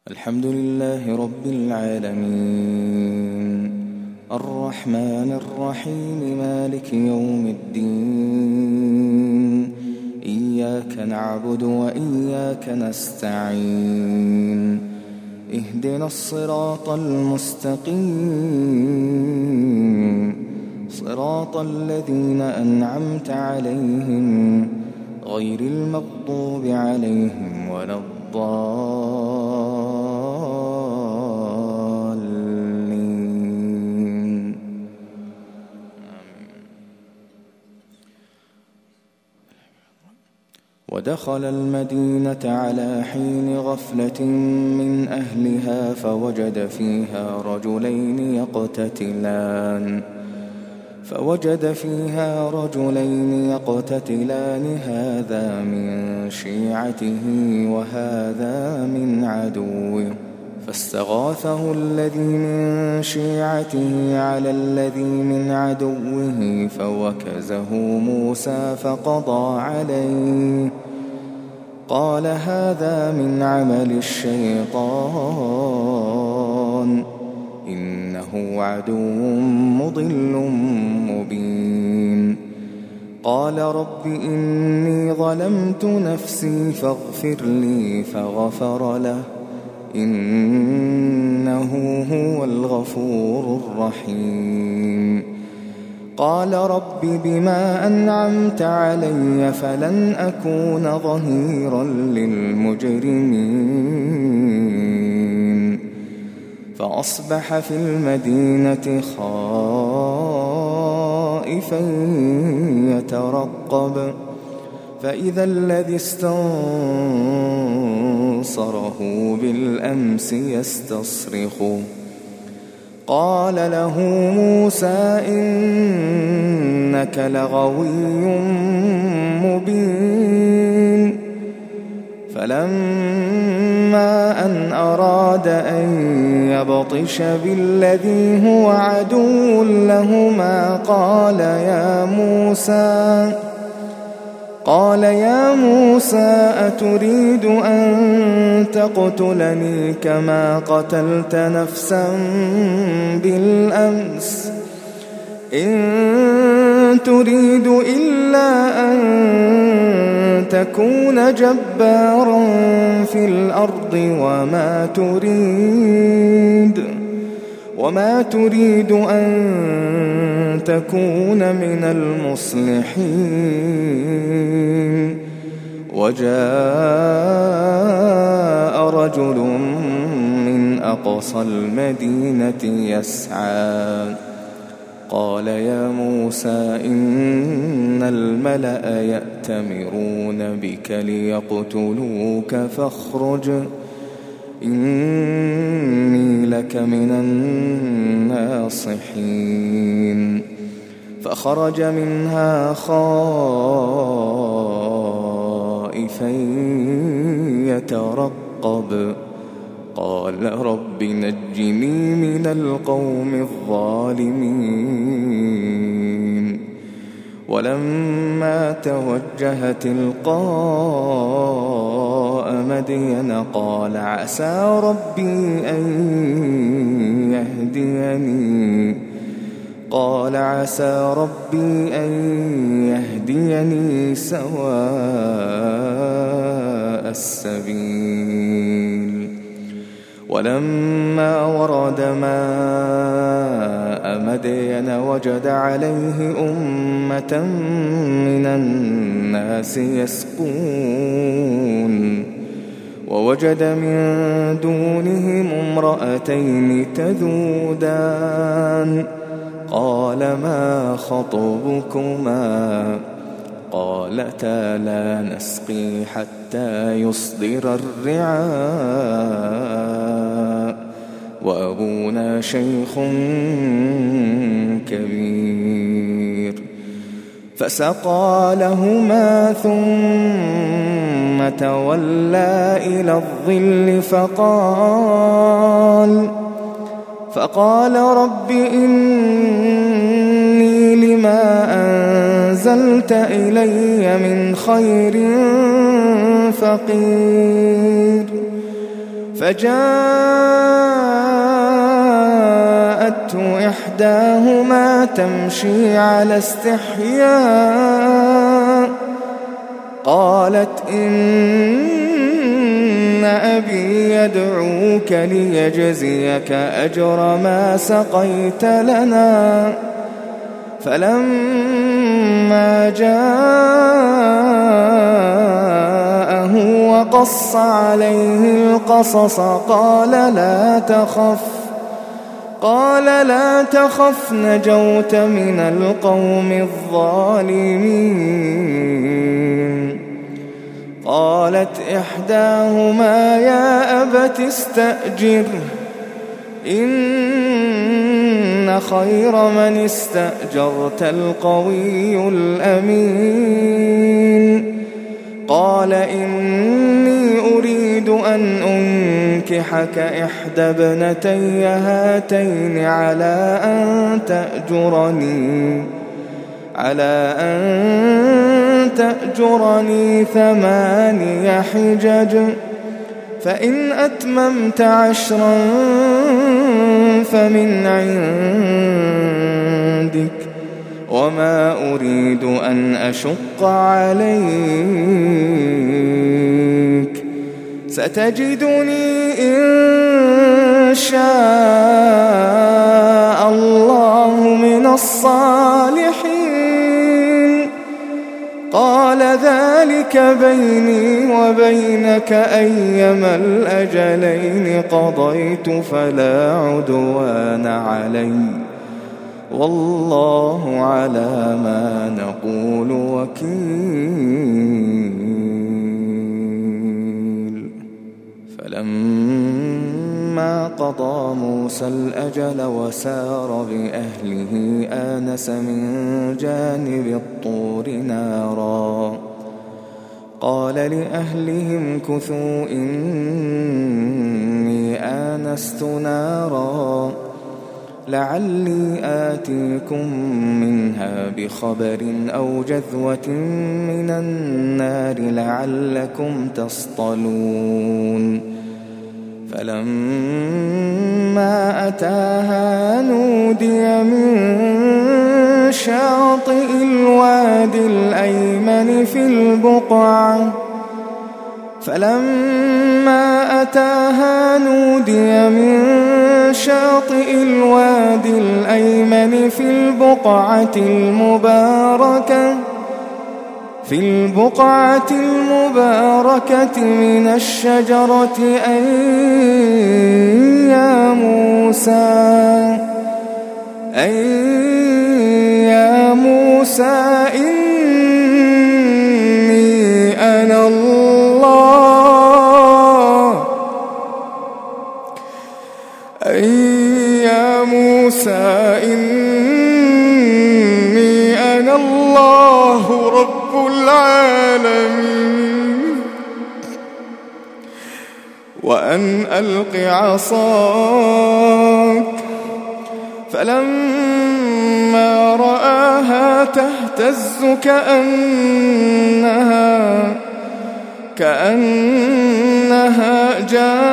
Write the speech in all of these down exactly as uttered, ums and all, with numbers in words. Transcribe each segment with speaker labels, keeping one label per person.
Speaker 1: الحمد لله رب العالمين الرحمن الرحيم مالك يوم الدين إياك نعبد وإياك نستعين اهدنا الصراط المستقيم صراط الذين أنعمت عليهم غير المغضوب عليهم ولا الضالين. ودخل المدينة على حين غفلة من أهلها فوجد فيها رجلين يقتتلان فوجد فيها رجلين يقتتلان هذا من شيعته وهذا من عدوه فاستغاثه الذي من شيعته على الذي من عدوه فوكزه موسى فقضى عليه قال هذا من عمل الشيطان إنه عدو مضل مبين. قال رب إني ظلمت نفسي فاغفر لي فغفر له إنه هو الغفور الرحيم. قال رب بما أنعمت علي فلن أكون ظهيرا للمجرمين. فأصبح في المدينة خائفا يترقب فإذا الذي استنصره بالأمس يستصرخه قال له موسى إنك لغوي مبين. فلما أن أراد أن يبطش بالذي هو عدو لهما قال يا موسى قال يا موسى أتريد أن تقتلني كما قتلت نفسا بالأمس إن تريد إلا أن تكون جبارا في الأرض وما تريد وما تريد أن تكون من المصلحين. وجاء رجل من أقصى المدينة يسعى قال يا موسى إن الملأ يأتمرون بك ليقتلوك فاخرج إني لك من الناصحين. فخرج منها خائفا يترقب قال رب نجني من القوم الظالمين. ولما توجه تلقاء مدين قال عسى ربي أن يهديني قال عسى ربي أن يهديني سواء السبيل. ولما ورد ماء مدين وجد عليه أمة من الناس يسقون ووجد من دونهم امرأتين تذودان قال ما خطبكما قالتا لا نسقي حتى يصدر الرعاء وأبونا شيخ كبير. فسقى لهما ثم تولى إلى الظل فقال فقال رب إني لما أنزلت إلي من خير فقير فجاءته إحداهما تمشي على استحياء قالت إن أبي يدعوك ليجزيك أجر ما سقيت لنا. فلما جاءه وقص عليه القصص قال لا تخف قال لا تخف نجوت من القوم الظالمين. قالت إحداهما يا أبت استأجره إن خير من استأجرت القوي الأمين. قال إني أريد أن أنكحك إحدى ابنتي هاتين على أن تأجرني على أن تأجرني ثماني حجج فإن أتممت عشرا فمن عندك وما أريد أن أشق عليك ستجدني إن شاء الله من الصالحين. قال ذلك بيني وبينك أيما الأجلين قضيت فلا عدوان علي والله على ما نقول وكيل. فلما قضى موسى الأجل وسار بأهله آنس من جانب الطور نارا قال لأهلهم كثوا إني آنست نارا لعلي آتيكم منها بخبر أو جذوة من النار لعلكم تصطلون. فلما أتاها نودي من شاطئ الوادي الأيمن في البقعة فلما أتاها نودي من شاطئ الوادي الأيمن في البقعة المباركة في البقعة المباركة من الشجرة أن يا موسى أن يا موسى إني أنا الله أن يا موسى إني أنا الله رب العالمين وأن ألق عصاك. فلما رآها تهتز كأنها كأنها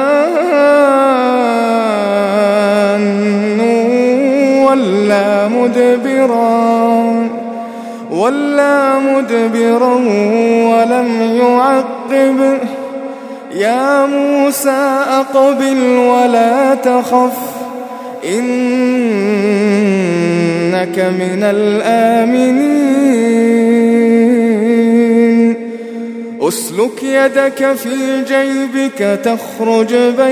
Speaker 1: جان ولا مدبرا ولا مدبرا ولم يعقب. يا موسى أقبل ولا تخف إنك من الآمنين. أسلك يدك في جيبك تخرج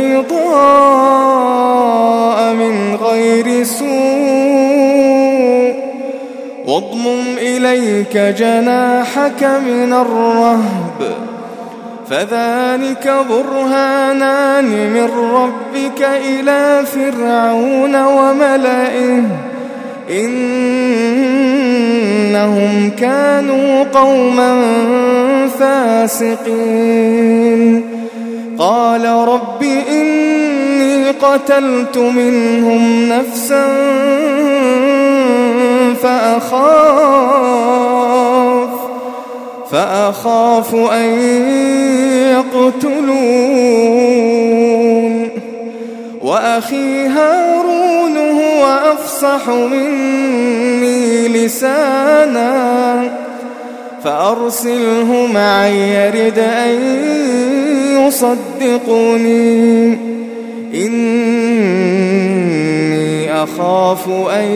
Speaker 1: بيضاء من غير سوء واضمم إليك جناحك من الرهب فذلك برهانان من ربك إلى فرعون وملئه إنهم كانوا قوما فاسقين. قال رب إني قتلت منهم نفسا فأخاف فأخاف أن يقتلون وأخي هارون هو أفصح مني لسانا فأرسله معي يرد أن يصدقني إني أخاف أن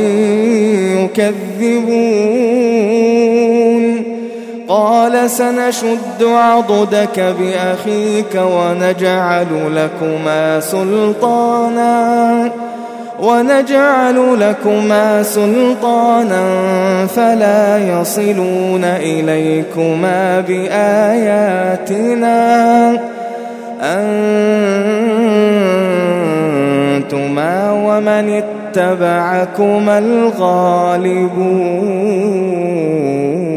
Speaker 1: يكذبون قال سنشد عضدك بأخيك ونجعل لكما سلطانا ونجعل لكما سلطانا فلا يصلون إليكما بآياتنا أنتما ومن اتبعكما الغالبون.